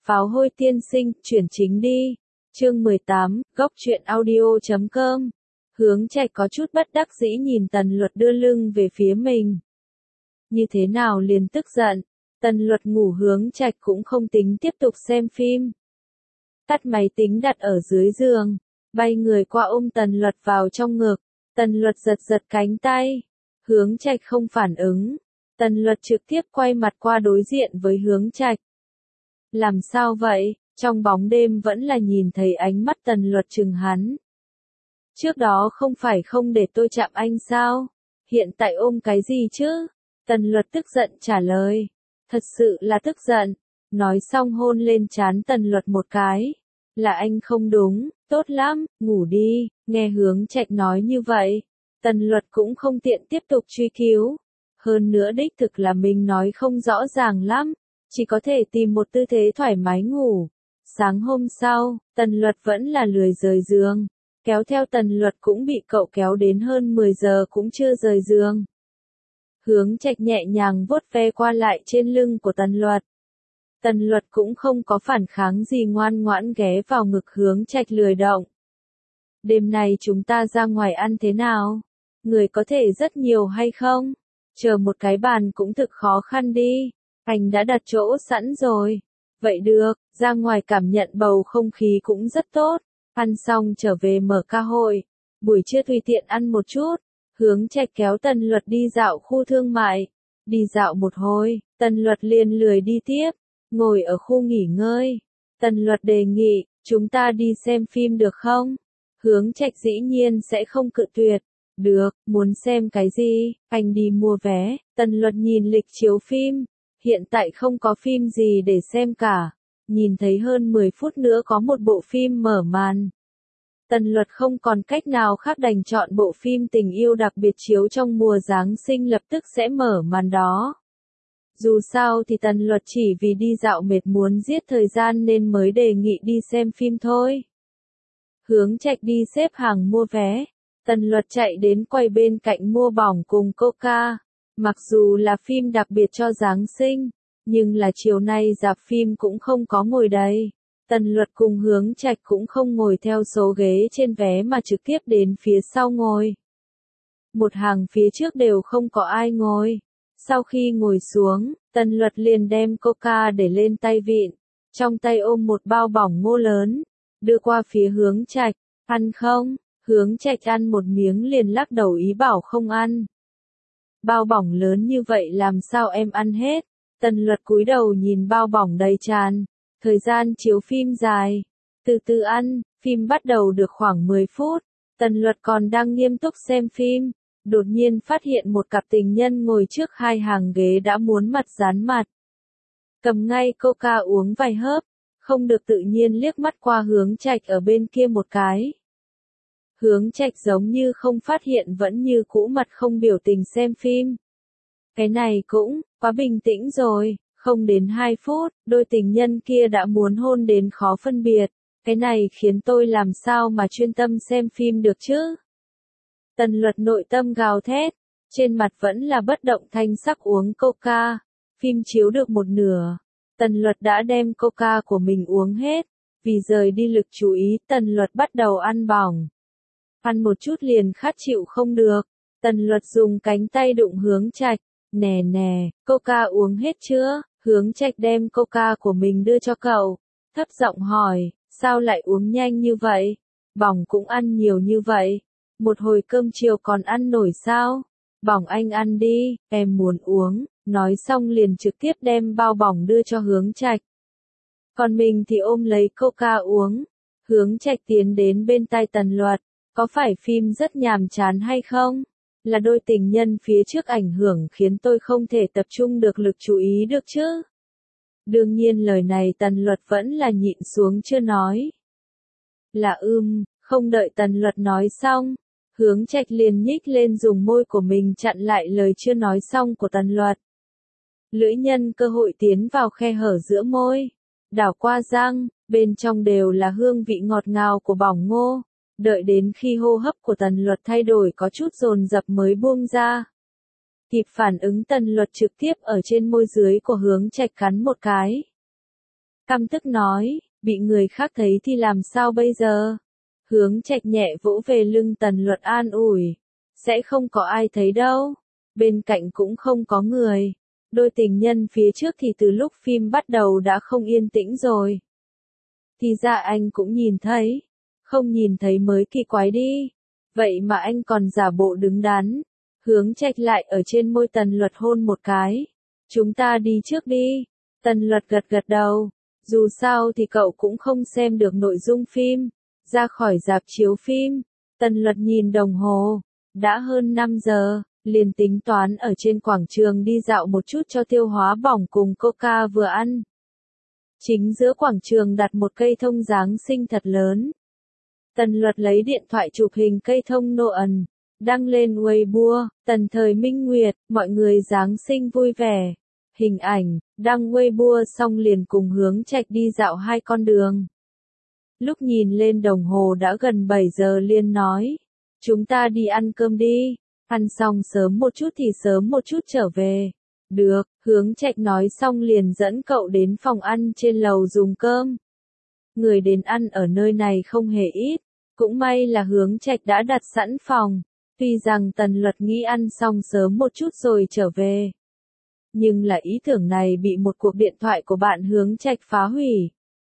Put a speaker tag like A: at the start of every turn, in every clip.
A: Pháo hôi tiên sinh, chuyển chính đi. Chương 18, góc truyện audio.com. Hướng Trạch có chút bất đắc dĩ nhìn Tần Luật đưa lưng về phía mình. Như thế nào liền tức giận, Tần Luật ngủ Hướng Trạch cũng không tính tiếp tục xem phim. Tắt máy tính đặt ở dưới giường, bay người qua ôm Tần Luật vào trong ngực, Tần Luật giật giật cánh tay. Hướng Trạch không phản ứng, Tần Luật trực tiếp quay mặt qua đối diện với Hướng Trạch. Làm sao vậy? Trong bóng đêm vẫn là nhìn thấy ánh mắt Tần Luật trừng hắn. Trước đó không phải không để tôi chạm anh sao? Hiện tại ôm cái gì chứ? Tần Luật tức giận trả lời. Thật sự là tức giận. Nói xong hôn lên trán Tần Luật một cái. Là anh không đúng, tốt lắm, ngủ đi. Nghe Hướng Trạch nói như vậy, Tần Luật cũng không tiện tiếp tục truy cứu. Hơn nữa đích thực là mình nói không rõ ràng lắm, chỉ có thể tìm một tư thế thoải mái ngủ. Sáng hôm sau, Tần Luật vẫn là lười rời giường. Kéo theo Tần Luật cũng bị cậu kéo đến hơn 10 giờ cũng chưa rời giường. Hướng Trạch nhẹ nhàng vuốt ve qua lại trên lưng của Tần Luật. Tần Luật cũng không có phản kháng gì, ngoan ngoãn ghé vào ngực Hướng Trạch lười động. Đêm này chúng ta ra ngoài ăn thế nào? Người có thể rất nhiều hay không? Chờ một cái bàn cũng thực khó khăn đi. Anh đã đặt chỗ sẵn rồi. Vậy được, ra ngoài cảm nhận bầu không khí cũng rất tốt. Ăn xong trở về mở ca hội. Buổi trưa tùy tiện ăn một chút. Hướng Trạch kéo Tần Luật đi dạo khu thương mại. Đi dạo một hồi, Tần Luật liền lười đi tiếp. Ngồi ở khu nghỉ ngơi. Tần Luật đề nghị, chúng ta đi xem phim được không? Hướng Trạch dĩ nhiên sẽ không cự tuyệt. Được, muốn xem cái gì? Anh đi mua vé. Tần Luật nhìn lịch chiếu phim. Hiện tại không có phim gì để xem cả. Nhìn thấy hơn 10 phút nữa có một bộ phim mở màn. Tần Luật không còn cách nào khác đành chọn bộ phim tình yêu đặc biệt chiếu trong mùa Giáng sinh lập tức sẽ mở màn đó. Dù sao thì Tần Luật chỉ vì đi dạo mệt muốn giết thời gian nên mới đề nghị đi xem phim thôi. Hướng Trạch đi xếp hàng mua vé. Tần Luật chạy đến quầy bên cạnh mua bỏng cùng Coca. Mặc dù là phim đặc biệt cho Giáng sinh, nhưng là chiều nay rạp phim cũng không có ngồi đầy. Tần Luật cùng Hướng Trạch cũng không ngồi theo số ghế trên vé mà trực tiếp đến phía sau ngồi. Một hàng phía trước đều không có ai ngồi. Sau khi ngồi xuống, Tần Luật liền đem Coca để lên tay vịn, trong tay ôm một bao bỏng ngô lớn, đưa qua phía Hướng Trạch. Ăn không? Hướng Trạch ăn một miếng liền lắc đầu ý bảo không ăn. Bao bỏng lớn như vậy làm sao em ăn hết? Tần Luật cúi đầu nhìn bao bỏng đầy tràn. Thời gian chiếu phim dài. Từ từ ăn, phim bắt đầu được khoảng 10 phút. Tần Luật còn đang nghiêm túc xem phim. Đột nhiên phát hiện một cặp tình nhân ngồi trước hai hàng ghế đã muốn mặt dán mặt. Cầm ngay Coca uống vài hớp. Không được tự nhiên liếc mắt qua Hướng Trạch ở bên kia một cái. Hướng Trạch giống như không phát hiện vẫn như cũ mặt không biểu tình xem phim. Cái này cũng, quá bình tĩnh rồi, không đến 2 phút, đôi tình nhân kia đã muốn hôn đến khó phân biệt. Cái này khiến tôi làm sao mà chuyên tâm xem phim được chứ? Tần Luật nội tâm gào thét, trên mặt vẫn là bất động thanh sắc uống Coca. Phim chiếu được một nửa, Tần Luật đã đem Coca của mình uống hết. Vì rời đi lực chú ý, Tần Luật bắt đầu ăn bỏng. Ăn một chút liền khát chịu không được. Tần Luật dùng cánh tay đụng Hướng Trạch. Nè nè, Coca uống hết chưa? Hướng Trạch đem Coca của mình đưa cho cậu. Thấp giọng hỏi, sao lại uống nhanh như vậy? Bỏng cũng ăn nhiều như vậy. Một hồi cơm chiều còn ăn nổi sao? Bỏng anh ăn đi, em muốn uống. Nói xong liền trực tiếp đem bao bỏng đưa cho Hướng Trạch. Còn mình thì ôm lấy Coca uống. Hướng Trạch tiến đến bên tai Tần Luật. Có phải phim rất nhàm chán hay không? Là đôi tình nhân phía trước ảnh hưởng khiến tôi không thể tập trung được lực chú ý được chứ? Đương nhiên lời này Tần Luật vẫn là nhịn xuống chưa nói. Là không đợi Tần Luật nói xong. Hướng Trạch liền nhích lên dùng môi của mình chặn lại lời chưa nói xong của Tần Luật. Lưỡi nhân cơ hội tiến vào khe hở giữa môi. Đảo qua răng, bên trong đều là hương vị ngọt ngào của bỏng ngô. Đợi đến khi hô hấp của Tần Luật thay đổi có chút dồn dập mới buông ra. Kịp phản ứng Tần Luật trực tiếp ở trên môi dưới của Hướng Trạch cắn một cái. căm tức nói, bị người khác thấy thì làm sao bây giờ? Hướng Trạch nhẹ vỗ về lưng Tần Luật an ủi, sẽ không có ai thấy đâu, bên cạnh cũng không có người. Đôi tình nhân phía trước thì từ lúc phim bắt đầu đã không yên tĩnh rồi. Thì ra anh cũng nhìn thấy, không nhìn thấy mới kỳ quái đi. Vậy mà anh còn giả bộ đứng đắn. Hướng Trạch lại ở trên môi Tần Luật hôn một cái. Chúng ta đi trước đi. Tần Luật gật gật đầu. Dù sao thì cậu cũng không xem được nội dung phim. Ra khỏi rạp chiếu phim. Tần Luật nhìn đồng hồ. Đã hơn 5 giờ. Liền tính toán ở trên quảng trường đi dạo một chút cho tiêu hóa bỏng cùng coca vừa ăn. Chính giữa quảng trường đặt một cây thông Giáng sinh thật lớn. Tần Luật lấy điện thoại chụp hình cây thông Noel, đăng lên Weibo, Tần Thời Minh Nguyệt, mọi người Giáng sinh vui vẻ. Hình ảnh, đăng Weibo xong liền cùng Hướng Trạch đi dạo hai con đường. Lúc nhìn lên đồng hồ đã gần 7 giờ liền nói, chúng ta đi ăn cơm đi, ăn xong sớm một chút thì sớm một chút trở về. Được, Hướng Trạch nói xong liền dẫn cậu đến phòng ăn trên lầu dùng cơm. Người đến ăn ở nơi này không hề ít, cũng may là Hướng Trạch đã đặt sẵn phòng, tuy rằng Tần Luật nghĩ ăn xong sớm một chút rồi trở về. Nhưng là ý tưởng này bị một cuộc điện thoại của bạn Hướng Trạch phá hủy.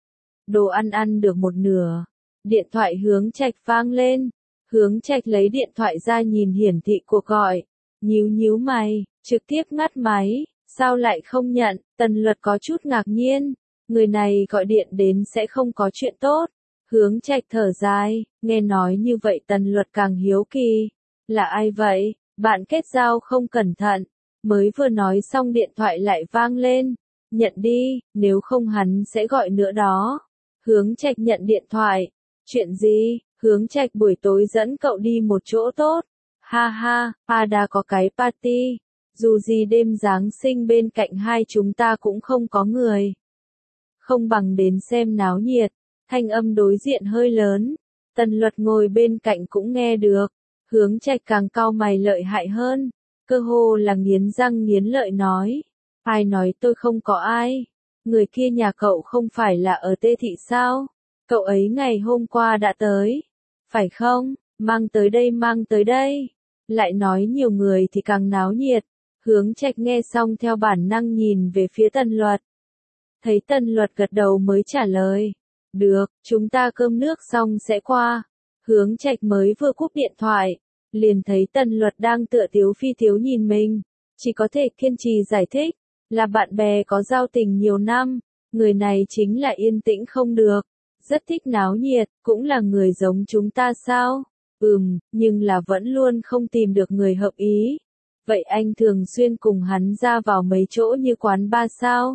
A: Đồ ăn ăn được một nửa, điện thoại Hướng Trạch vang lên, Hướng Trạch lấy điện thoại ra nhìn hiển thị cuộc gọi, nhíu nhíu mày, trực tiếp ngắt máy, sao lại không nhận, Tần Luật có chút ngạc nhiên, người này gọi điện đến sẽ không có chuyện tốt. Hướng Trạch thở dài, nghe nói như vậy Tần Luật càng hiếu kỳ, là ai vậy, bạn kết giao không cẩn thận, mới vừa nói xong điện thoại lại vang lên, nhận đi, nếu không hắn sẽ gọi nữa đó. Hướng Trạch nhận điện thoại, chuyện gì, Hướng Trạch buổi tối dẫn cậu đi một chỗ tốt, ha ha, đã có cái party, dù gì đêm Giáng sinh bên cạnh hai chúng ta cũng không có người. Không bằng đến xem náo nhiệt, thanh âm đối diện hơi lớn, Tần Luật ngồi bên cạnh cũng nghe được, Hướng Trạch càng cau mày lợi hại hơn, cơ hồ là nghiến răng nghiến lợi nói, ai nói tôi không có ai, người kia nhà cậu không phải là ở Tê Thị sao, cậu ấy ngày hôm qua đã tới, phải không, mang tới đây, lại nói nhiều người thì càng náo nhiệt. Hướng Trạch nghe xong theo bản năng nhìn về phía Tần Luật. Thấy Tần Luật gật đầu mới trả lời. Được, chúng ta cơm nước xong sẽ qua. Hướng Trạch mới vừa cúp điện thoại. Liền thấy Tần Luật đang tựa tiếu phi tiếu nhìn mình. Chỉ có thể kiên trì giải thích. Là bạn bè có giao tình nhiều năm. Người này chính là yên tĩnh không được. Rất thích náo nhiệt, cũng là người giống chúng ta sao? Nhưng là vẫn luôn không tìm được người hợp ý. Vậy anh thường xuyên cùng hắn ra vào mấy chỗ như quán bar sao?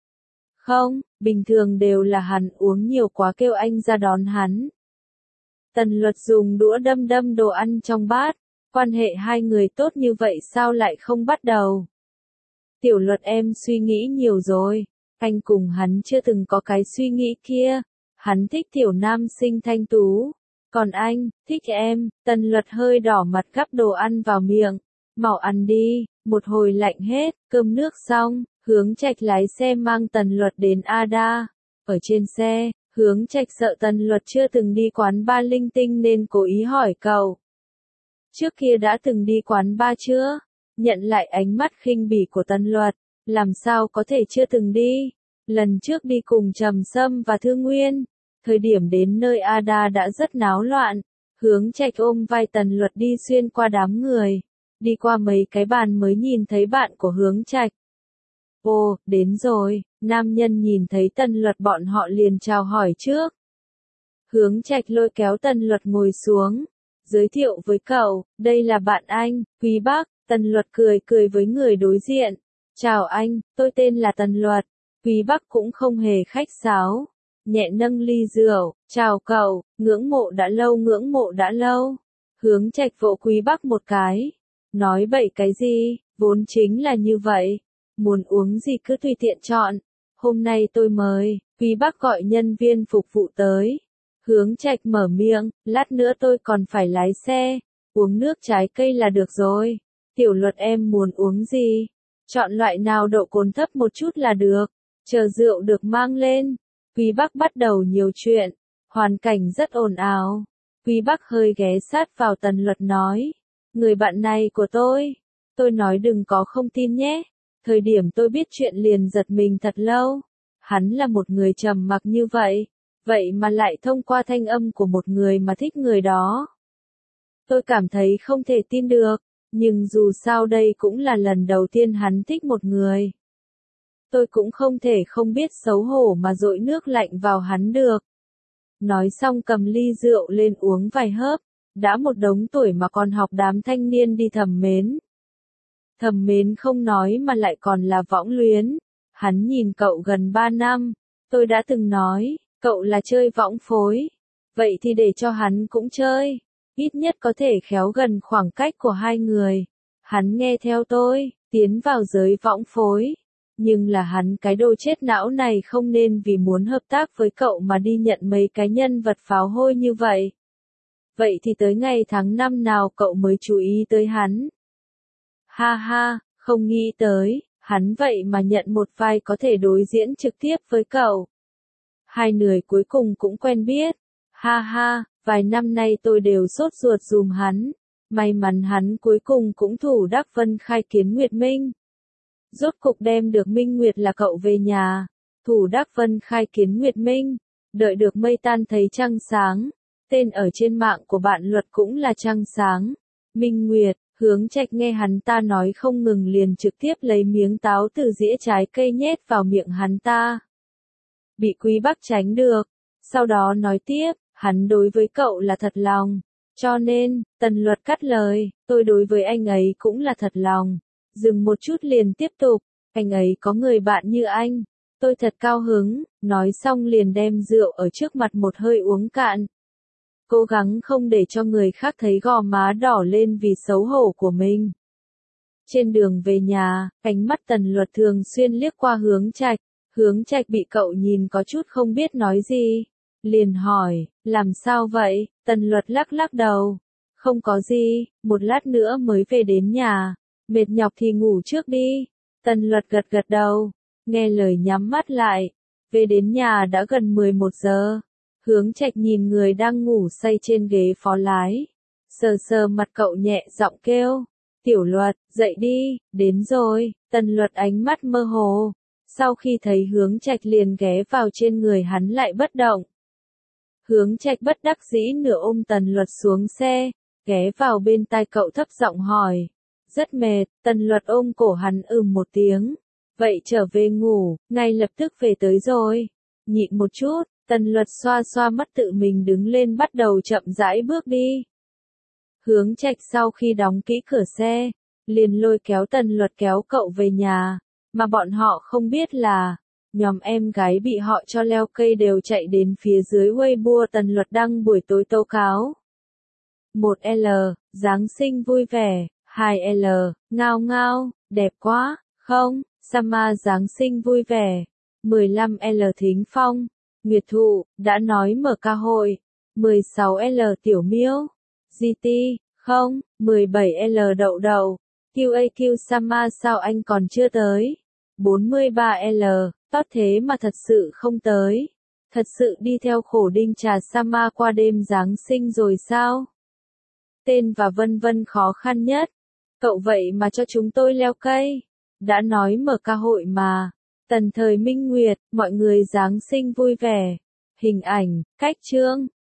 A: Không, bình thường đều là hắn uống nhiều quá kêu anh ra đón hắn. Tần Luật dùng đũa đâm đâm đồ ăn trong bát, quan hệ hai người tốt như vậy sao lại không bắt đầu? Tiểu Luật em suy nghĩ nhiều rồi, anh cùng hắn chưa từng có cái suy nghĩ kia, hắn thích tiểu nam sinh thanh tú, còn anh, thích em. Tần Luật hơi đỏ mặt gắp đồ ăn vào miệng. Mau ăn đi, một hồi lạnh hết, cơm nước xong, Hướng Trạch lái xe mang Tần Luật đến Ada. Ở trên xe, Hướng Trạch sợ Tần Luật chưa từng đi quán bar linh tinh nên cố ý hỏi cậu. Trước kia đã từng đi quán bar chưa? Nhận lại ánh mắt khinh bỉ của Tần Luật, làm sao có thể chưa từng đi? Lần trước đi cùng Trầm Sâm và Thư Nguyên, thời điểm đến nơi Ada đã rất náo loạn. Hướng Trạch ôm vai Tần Luật đi xuyên qua đám người. Đi qua mấy cái bàn mới nhìn thấy bạn của Hướng Trạch. Ồ, đến rồi, nam nhân nhìn thấy Tần Luật bọn họ liền chào hỏi trước. Hướng Trạch lôi kéo Tần Luật ngồi xuống, giới thiệu với cậu, đây là bạn anh, Quý Bắc. Tần Luật cười cười với người đối diện. Chào anh, tôi tên là Tần Luật. Quý Bắc cũng không hề khách sáo, nhẹ nâng ly rượu, chào cậu, ngưỡng mộ đã lâu. Hướng Trạch vỗ Quý Bắc một cái. Nói bậy cái gì, vốn chính là như vậy. Muốn uống gì cứ tùy tiện chọn. Hôm nay tôi mời, Quý Bắc gọi nhân viên phục vụ tới. Hướng Trạch mở miệng, lát nữa tôi còn phải lái xe. Uống nước trái cây là được rồi. Tiểu Luật em muốn uống gì? Chọn loại nào độ cồn thấp một chút là được. Chờ rượu được mang lên, Quý Bắc bắt đầu nhiều chuyện, hoàn cảnh rất ồn ào. Quý Bắc hơi ghé sát vào Tần Luật nói, người bạn này của tôi nói đừng có không tin nhé. Thời điểm tôi biết chuyện liền giật mình thật lâu. Hắn là một người trầm mặc như vậy mà lại thông qua thanh âm của một người mà thích người đó. Tôi cảm thấy không thể tin được, nhưng dù sao đây cũng là lần đầu tiên hắn thích một người. Tôi cũng không thể không biết xấu hổ mà dội nước lạnh vào hắn được. Nói xong cầm ly rượu lên uống vài hớp, đã một đống tuổi mà còn học đám thanh niên đi thầm mến. Thầm mến không nói mà lại còn là võng luyến. Hắn nhìn cậu gần 3 năm, tôi đã từng nói, cậu là chơi võng phối. Vậy thì để cho hắn cũng chơi, ít nhất có thể khéo gần khoảng cách của hai người. Hắn nghe theo tôi, tiến vào giới võng phối. Nhưng là hắn cái đồ chết não này không nên vì muốn hợp tác với cậu mà đi nhận mấy cái nhân vật pháo hôi như vậy. Vậy thì tới ngày tháng năm nào cậu mới chú ý tới hắn? Ha ha, không nghĩ tới, hắn vậy mà nhận một vai có thể đối diễn trực tiếp với cậu. Hai người cuối cùng cũng quen biết. Ha ha, vài năm nay tôi đều sốt ruột dùm hắn. May mắn hắn cuối cùng cũng thủ đắc vân khai kiến Nguyệt Minh. Rốt cục đem được Minh Nguyệt là cậu về nhà. Thủ đắc vân khai kiến Nguyệt Minh. Đợi được mây tan thấy trăng sáng. Tên ở trên mạng của bạn Luật cũng là trăng sáng. Minh Nguyệt. Hướng Trạch nghe hắn ta nói không ngừng liền trực tiếp lấy miếng táo từ dĩa trái cây nhét vào miệng hắn ta. Bị Quý Bắc tránh được. Sau đó nói tiếp, hắn đối với cậu là thật lòng. Cho nên, Tần Luật cắt lời, tôi đối với anh ấy cũng là thật lòng. Dừng một chút liền tiếp tục, anh ấy có người bạn như anh. Tôi thật cao hứng, nói xong liền đem rượu ở trước mặt một hơi uống cạn. Cố gắng không để cho người khác thấy gò má đỏ lên vì xấu hổ của mình. Trên đường về nhà, ánh mắt Tần Luật thường xuyên liếc qua Hướng Trạch. Hướng Trạch bị cậu nhìn có chút không biết nói gì. Liền hỏi, làm sao vậy? Tần Luật lắc lắc đầu. Không có gì, một lát nữa mới về đến nhà. Mệt nhọc thì ngủ trước đi. Tần Luật gật gật đầu. Nghe lời nhắm mắt lại. Về đến nhà đã gần 11 giờ. Hướng Trạch nhìn người đang ngủ say trên ghế phó lái. Sờ sờ mặt cậu nhẹ giọng kêu. Tiểu Luật, dậy đi, đến rồi. Tần Luật ánh mắt mơ hồ. Sau khi thấy Hướng Trạch liền ghé vào trên người hắn lại bất động. Hướng Trạch bất đắc dĩ nửa ôm Tần Luật xuống xe, ghé vào bên tai cậu thấp giọng hỏi. Rất mệt, Tần Luật ôm cổ hắn một tiếng. Vậy trở về ngủ, ngay lập tức về tới rồi. Nhịn một chút, Tần Luật xoa xoa mắt tự mình đứng lên bắt đầu chậm rãi bước đi. Hướng Trạch sau khi đóng kỹ cửa xe, liền lôi kéo Tần Luật kéo cậu về nhà, mà bọn họ không biết là, nhóm em gái bị họ cho leo cây đều chạy đến phía dưới Weibo Tần Luật đăng buổi tối tố cáo. 1L, Giáng sinh vui vẻ, 2L, ngao ngao, đẹp quá, không, Summer Giáng sinh vui vẻ, 15L Thính Phong, Nguyệt Thụ, đã nói mở ca hội, 16L Tiểu Miêu, GT, không, 17L Đậu Đậu, QAQ Summer sao anh còn chưa tới, 43L, tốt thế mà thật sự không tới, thật sự đi theo khổ đinh trà Summer qua đêm Giáng sinh rồi sao? Tên và vân vân khó khăn nhất, cậu vậy mà cho chúng tôi leo cây, đã nói mở ca hội mà. Tần Thời Minh Nguyệt, mọi người Giáng sinh vui vẻ. Hình ảnh, cách chương.